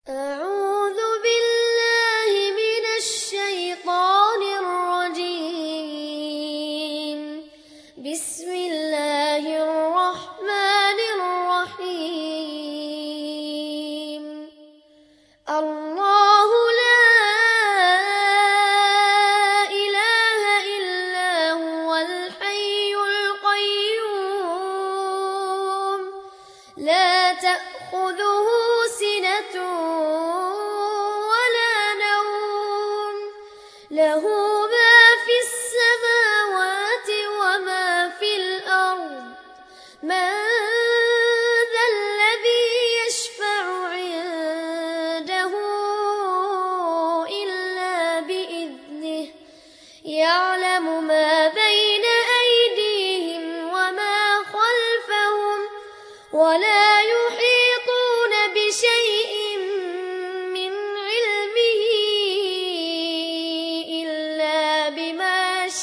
أعوذ بالله من الشيطان الرجيم. بسم الله الرحمن الرحيم. الله لا إله إلا هو الحي القيوم لا تأخذه سنة ولا نوم له ما في السماوات وما في الأرض من ذا الذي يشفع عنده إلا بإذنه يعلم ما بين أيديهم وما خلفهم ولا يحيطون بشيء من علمه إلا بما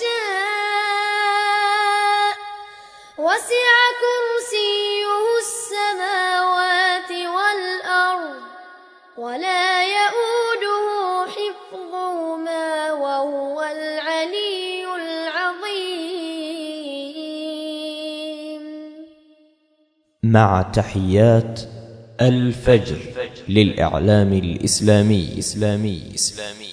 شاء وسع كرسيه السماوات والأرض ولا يئوده حفظهما وهو العلي العظيم. مع تحيات الفجر للإعلام الإسلامي.